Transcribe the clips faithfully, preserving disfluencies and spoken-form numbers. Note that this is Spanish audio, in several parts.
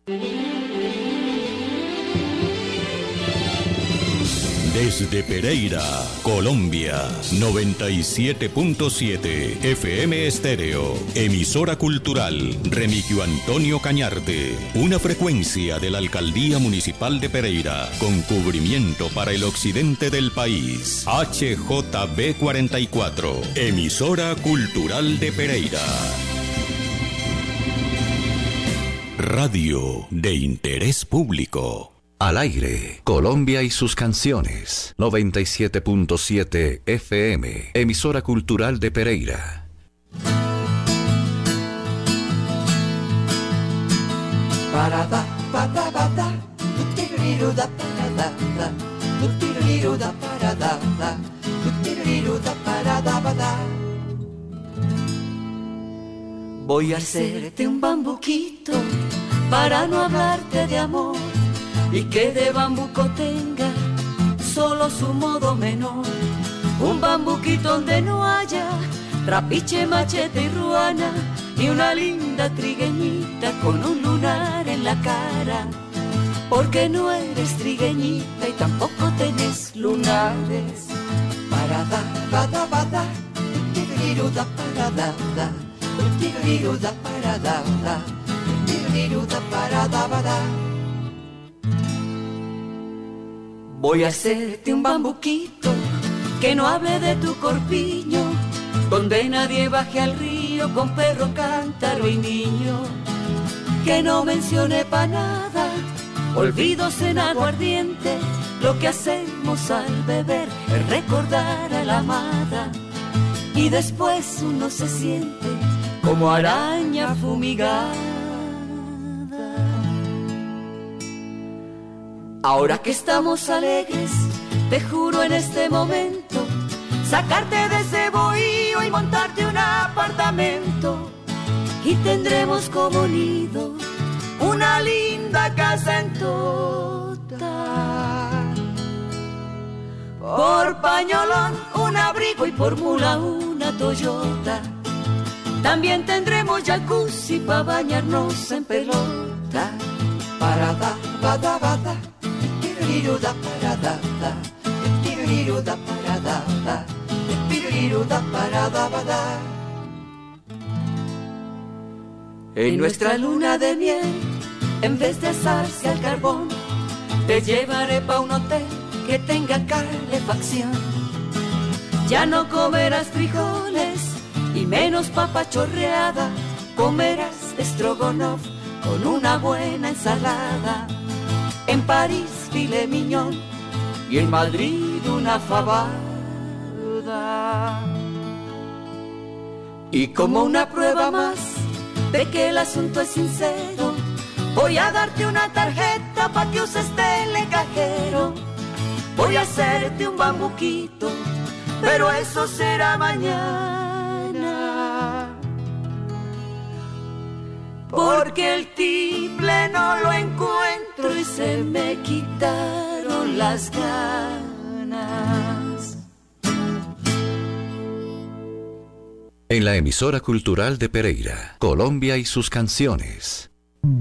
Desde Pereira, Colombia, noventa y siete punto siete F M Estéreo, emisora cultural Remigio Antonio Cañarte, una frecuencia de la Alcaldía Municipal de Pereira, con cubrimiento para el occidente del país. H J B cuarenta y cuatro, emisora cultural de Pereira. Radio de interés público. Al aire, Colombia y sus canciones. noventa y siete punto siete F M, emisora cultural de Pereira. Parada, parada, parada, tutiriruda, parada, tutiriruda, parada, tutiriruda, parada, parada. Voy a hacerte un bambuquito para no hablarte de amor, y que de bambuco tenga solo su modo menor. Un bambuquito donde no haya trapiche, machete y ruana, y una linda trigueñita con un lunar en la cara. Porque no eres trigueñita y tampoco tenés lunares. Parada, bada, bada, tiriruda, parada, tiriruda, parada, tiriruda, parada, bada. Voy a hacerte un bambuquito que no hable de tu corpiño, donde nadie baje al río con perro, cántaro y niño. Que no mencione pa' nada olvidos en aguardiente, lo que hacemos al beber es recordar a la amada, y después uno se siente como araña fumigada. Ahora que estamos alegres, te juro en este momento sacarte de ese bohío y montarte un apartamento, y tendremos como nido una linda casa en Tota. Por pañolón un abrigo y por mula una Toyota. También tendremos jacuzzi para bañarnos en pelota. Parada, bada, bada, tiriruda, parada, tiriruda, parada, tiriruda, parada, bada. En nuestra luna de miel, en vez de asarse al carbón, te llevaré pa' un hotel que tenga calefacción. Ya no comerás frijoles y menos papa chorreada, comerás estrogonoff con una buena ensalada. En París filet mignon y en Madrid una fabada. Y como una prueba más de que el asunto es sincero, voy a darte una tarjeta pa' que uses telecajero. Voy a hacerte un bambuquito, pero eso será mañana, porque el timbre no lo encuentro y se me quitaron las ganas. En la emisora cultural de Pereira, Colombia y sus canciones.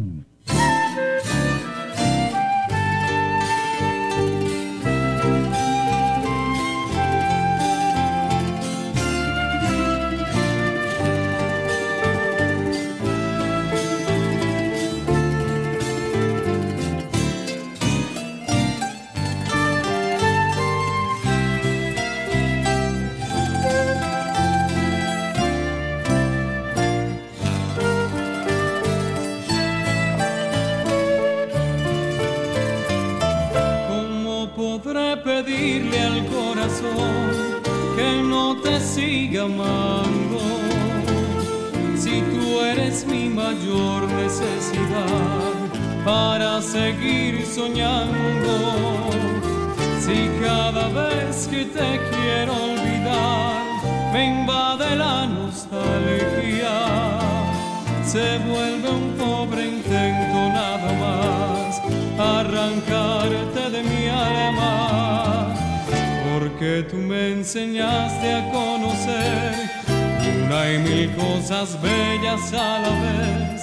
Pedirle al corazón que no te siga amando, si tú eres mi mayor necesidad para seguir soñando. Si cada vez que te quiero olvidar me invade la nostalgia, se vuelve un pobre intento nada más arrancarte de mi alma, porque tú me enseñaste a conocer una y mil cosas bellas a la vez,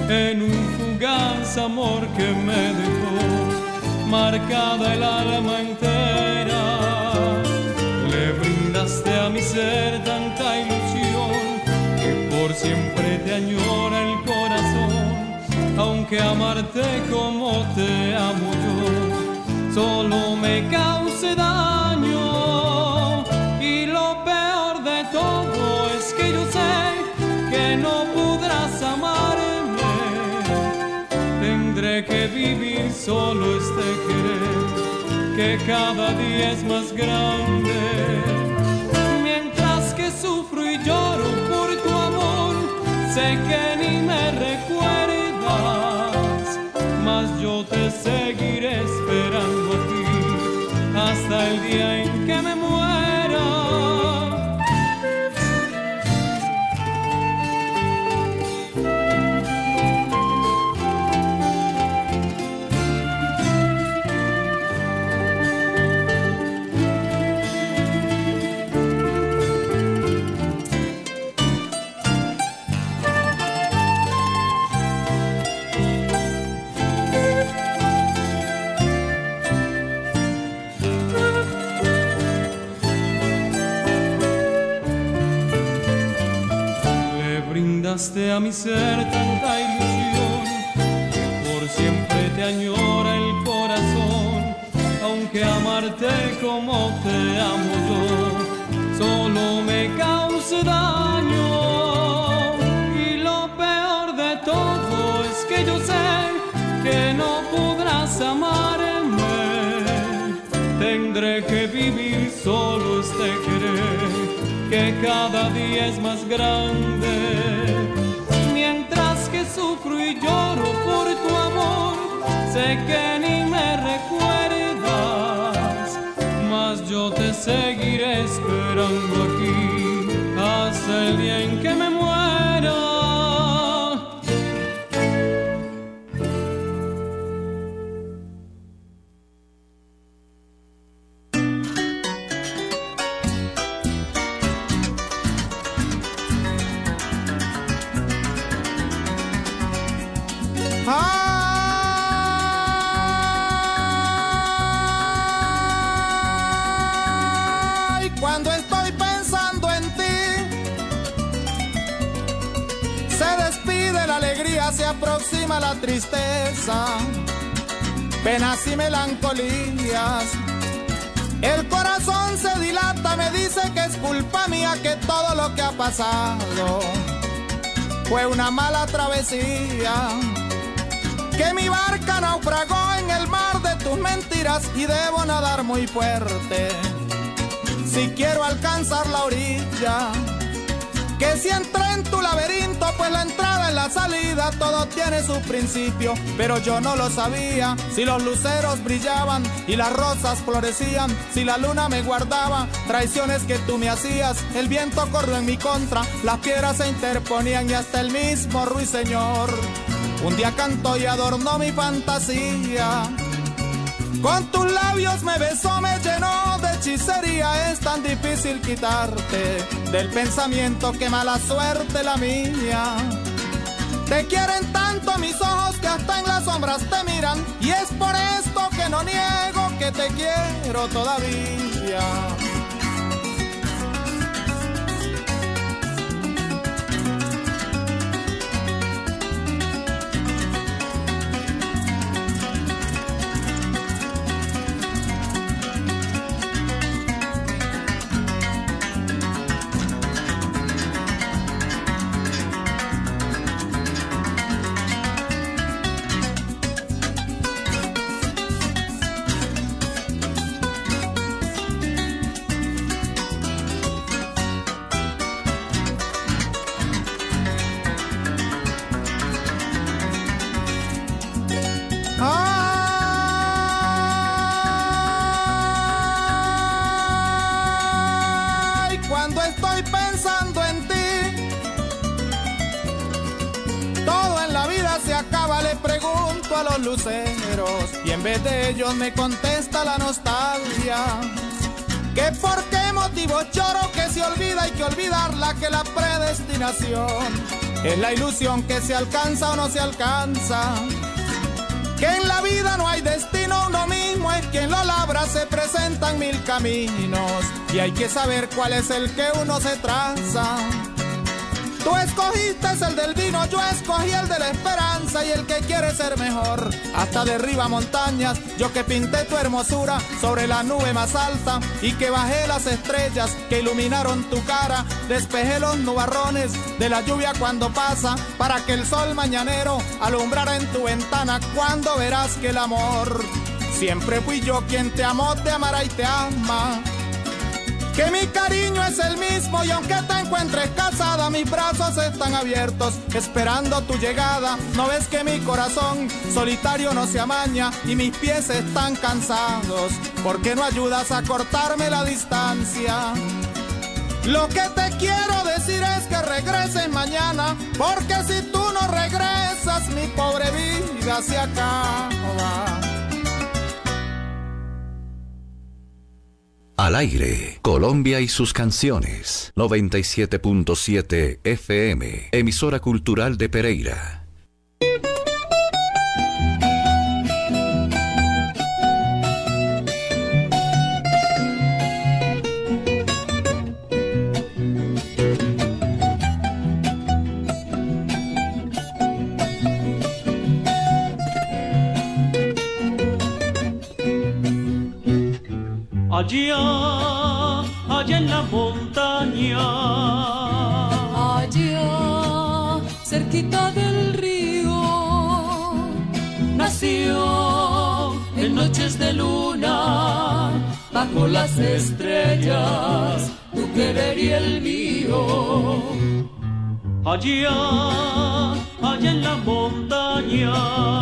en un fugaz amor que me dejó marcada el alma entera. Le brindaste a mi ser tanta ilusión que por siempre te añora el corazón, aunque amarte como te amo yo solo me cause daño. Y lo peor de todo es que yo sé que no podrás amarme. Tendré que vivir solo este querer que cada día es más grande. Mientras que sufro y lloro por tu amor, sé que ni me recuerdas, mas yo te seguiré esperando a ti hasta el día en que me muera. A mi ser tanta ilusión que por siempre te añora el corazón, aunque amarte como te amo yo solo me cause daño. Y lo peor de todo es que yo sé que no podrás amarme. Tendré que vivir solo este querer que cada día es más grande. Sufro y lloro por tu amor, sé que ni me recuerdas, mas yo te seguiré esperando aquí hasta el día en que me muera. Se aproxima la tristeza, penas y melancolías. El corazón se dilata, me dice que es culpa mía, que todo lo que ha pasado fue una mala travesía, que mi barca naufragó en el mar de tus mentiras y debo nadar muy fuerte si quiero alcanzar la orilla. Que si entré en tu laberinto, pues la entrada y la salida todo tiene su principio, pero yo no lo sabía. Si los luceros brillaban y las rosas florecían, si la luna me guardaba, traiciones que tú me hacías, el viento corrió en mi contra, las piedras se interponían y hasta el mismo ruiseñor un día cantó y adornó mi fantasía. Con tus labios me besó, me llenó de hechicería. Es tan difícil quitarte del pensamiento, que mala suerte la mía. Te quieren tanto mis ojos que hasta en las sombras te miran, y es por esto que no niego que te quiero todavía. A los luceros y en vez de ellos me contesta la nostalgia. Que por qué motivo lloro, que se olvida, hay que olvidarla, que la predestinación es la ilusión que se alcanza o no se alcanza. Que en la vida no hay destino, uno mismo es quien lo labra, se presentan mil caminos y hay que saber cuál es el que uno se traza. Tú escogiste el del vino, yo escogí el de la esperanza y el que quiere ser mejor. Hasta derriba montañas, yo que pinté tu hermosura sobre la nube más alta y que bajé las estrellas que iluminaron tu cara. Despejé los nubarrones de la lluvia cuando pasa para que el sol mañanero alumbrara en tu ventana. Cuando verás que el amor siempre fui yo quien te amó, te amará y te ama. Que mi cariño es el mismo y aunque te encuentres casada, mis brazos están abiertos esperando tu llegada. No ves que mi corazón solitario no se amaña y mis pies están cansados porque no ayudas a cortarme la distancia. Lo que te quiero decir es que regreses mañana, porque si tú no regresas mi pobre vida se acaba. Al aire, Colombia y sus canciones. noventa y siete punto siete F M, emisora cultural de Pereira. Allá, allá en la montaña, allá cerquita del río, nació en noches de luna, bajo las estrellas, tu querer y el mío. Allá, allá en la montaña,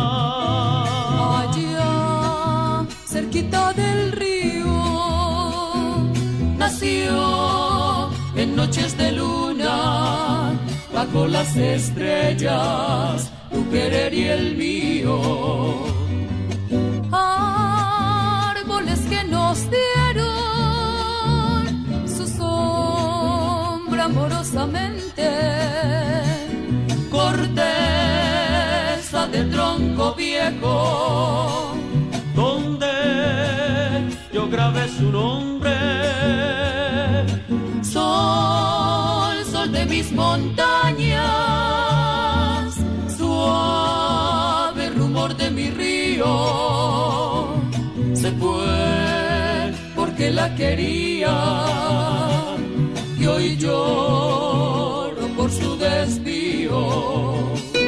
allá cerquita del río, nació en noches de luna, bajo las estrellas, tu querer y el mío. Árboles que nos dieron su sombra amorosamente, corteza de tronco viejo, donde yo grabé su nombre. Sol, sol de mis montañas, suave rumor de mi río, se fue porque la quería y hoy lloro por su desvío.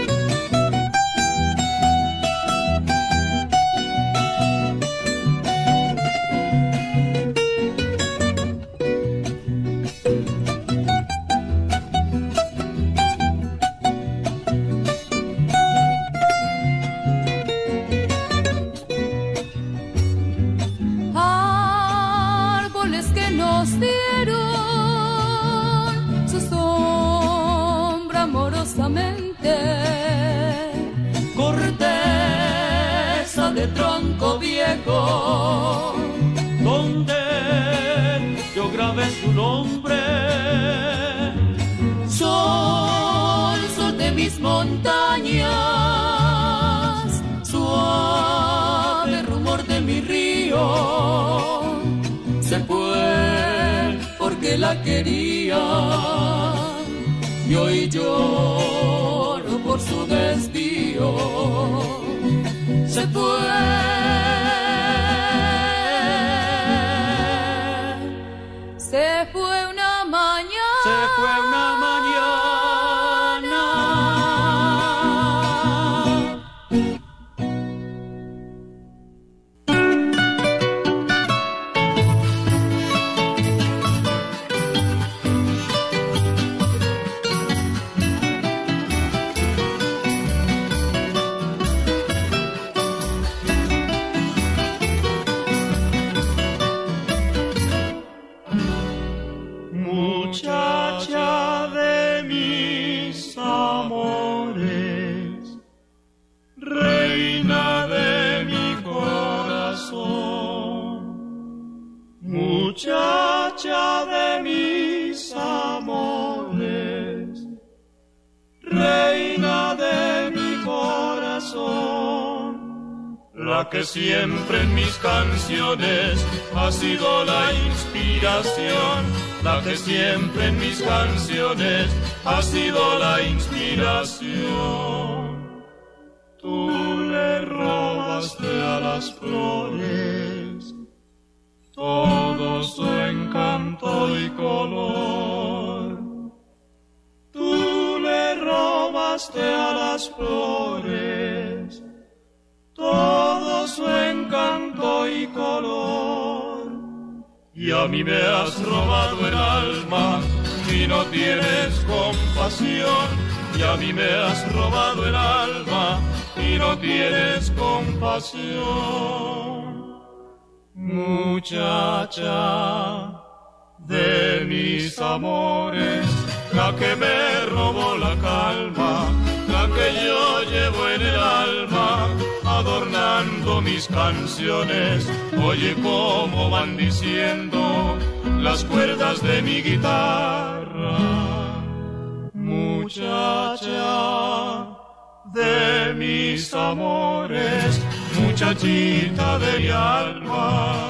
Corteza de tronco viejo, donde yo grabé su nombre. Sol, sol de mis montañas, suave rumor de mi río, se fue porque la quería y hoy lloro por su desvío. Se fue, se fue una mañana, se fue una mañana. Muchacha de mis amores, reina de mi corazón, muchacha de mis amores, reina la que siempre en mis canciones ha sido la inspiración, la que siempre en mis canciones ha sido la inspiración. Tú le robaste a las flores todo su encanto y color. Tú le robaste a las flores todo su encanto y color. Y a mí me has robado el alma y no tienes compasión. Y a mí me has robado el alma y no tienes compasión. Muchacha de mis amores, la que me robó la calma, la que yo llevo en el alma, adornando mis canciones. Oye cómo van diciendo las cuerdas de mi guitarra. Muchacha de mis amores, muchachita de mi alma.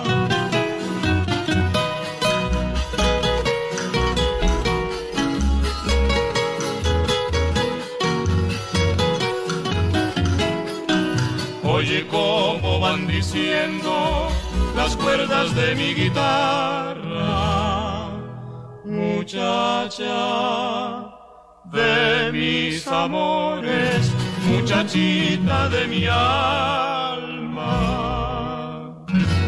Oye cómo van diciendo las cuerdas de mi guitarra. Muchacha de mis amores, muchachita de mi alma.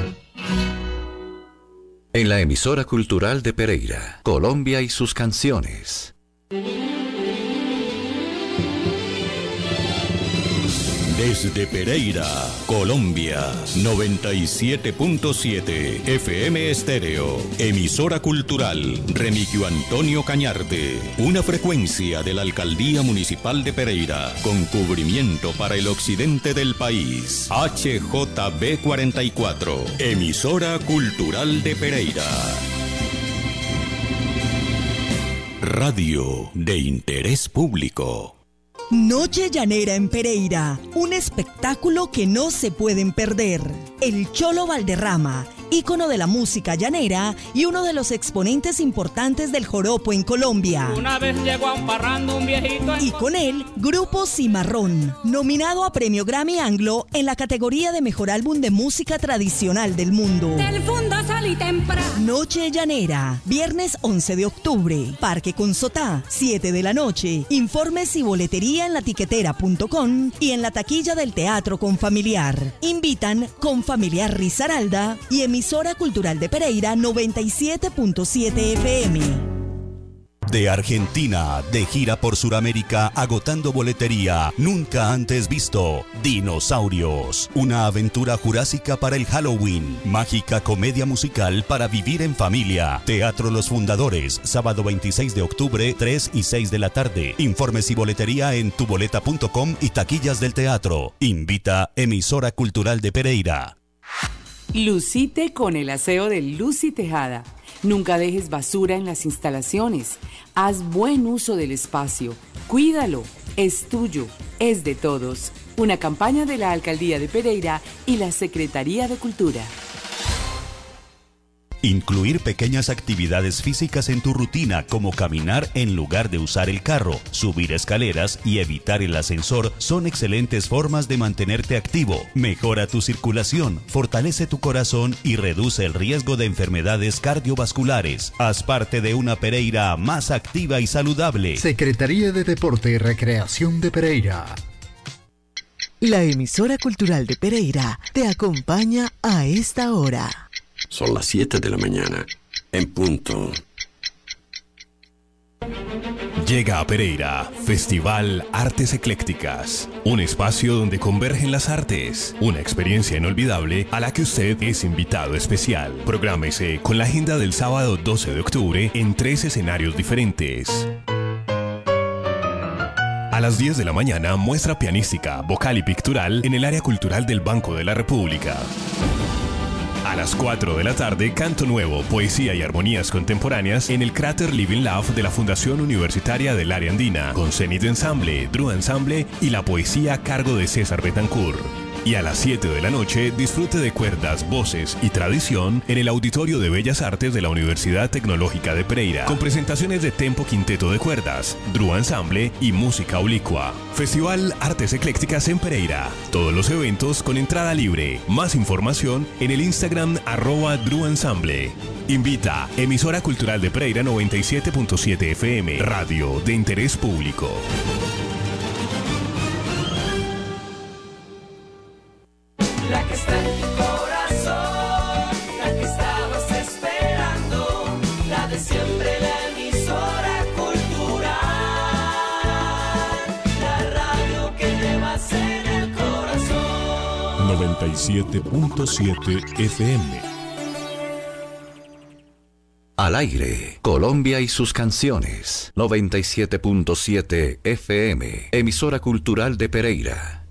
En la emisora cultural de Pereira, Colombia y sus canciones. Desde Pereira, Colombia, noventa y siete punto siete F M Estéreo, emisora cultural Remigio Antonio Cañarte, una frecuencia de la Alcaldía Municipal de Pereira, con cubrimiento para el occidente del país, H J B cuarenta y cuatro, emisora cultural de Pereira. Radio de interés público. Noche Llanera en Pereira, un espectáculo que no se pueden perder. El Cholo Valderrama, ícono de la música llanera y uno de los exponentes importantes del joropo en Colombia. Una vez llegó a un parrando un viejito en... Y con él, Grupo Cimarrón, nominado a Premio Grammy Anglo en la categoría de Mejor Álbum de Música Tradicional del Mundo. Del fondo salí temprano. Noche Llanera, viernes once de octubre, Parque Consotá, siete de la noche. Informes y boletería en latiquetera punto com y en la taquilla del Teatro Confamiliar. Invitan Confamiliar Risaralda y emisora cultural de Pereira noventa y siete punto siete F M. De Argentina, de gira por Sudamérica, agotando boletería, nunca antes visto. Dinosaurios, una aventura jurásica para el Halloween, mágica comedia musical para vivir en familia. Teatro Los Fundadores, sábado veintiséis de octubre, tres y seis de la tarde. Informes y boletería en tuboleta punto com y taquillas del teatro. Invita emisora cultural de Pereira. Lucite con el aseo de Lucy Tejada. Nunca dejes basura en las instalaciones. Haz buen uso del espacio. Cuídalo. Es tuyo. Es de todos. Una campaña de la Alcaldía de Pereira y la Secretaría de Cultura. Incluir pequeñas actividades físicas en tu rutina, como caminar en lugar de usar el carro, subir escaleras y evitar el ascensor, son excelentes formas de mantenerte activo. Mejora tu circulación, fortalece tu corazón y reduce el riesgo de enfermedades cardiovasculares. Haz parte de una Pereira más activa y saludable. Secretaría de Deporte y Recreación de Pereira. La emisora cultural de Pereira te acompaña a esta hora. Son las siete de la mañana, en punto. Llega a Pereira, Festival Artes Eclécticas, un espacio donde convergen las artes, una experiencia inolvidable a la que usted es invitado especial. Prográmese con la agenda del sábado doce de octubre en tres escenarios diferentes. A las diez de la mañana, muestra pianística, vocal y pictural en el área cultural del Banco de la República. A las cuatro de la tarde, canto nuevo, poesía y armonías contemporáneas en el Cráter Living Love de la Fundación Universitaria del Área Andina, con Zenith Ensemble, Dru Ensemble y la poesía a cargo de César Betancourt. Y a las siete de la noche, disfrute de cuerdas, voces y tradición en el Auditorio de Bellas Artes de la Universidad Tecnológica de Pereira, con presentaciones de Tempo Quinteto de Cuerdas, Dru Ensamble y Música Oblicua. Festival Artes Eclécticas en Pereira. Todos los eventos con entrada libre. Más información en el Instagram arroba Dru Ensamble. Invita Emisora Cultural de Pereira noventa y siete punto siete F M, radio de interés público. La que está en tu corazón, la que estabas esperando, la de siempre, la emisora cultural, la radio que llevas en el corazón. noventa y siete punto siete F M. Al aire, Colombia y sus canciones. noventa y siete punto siete F M, emisora cultural de Pereira.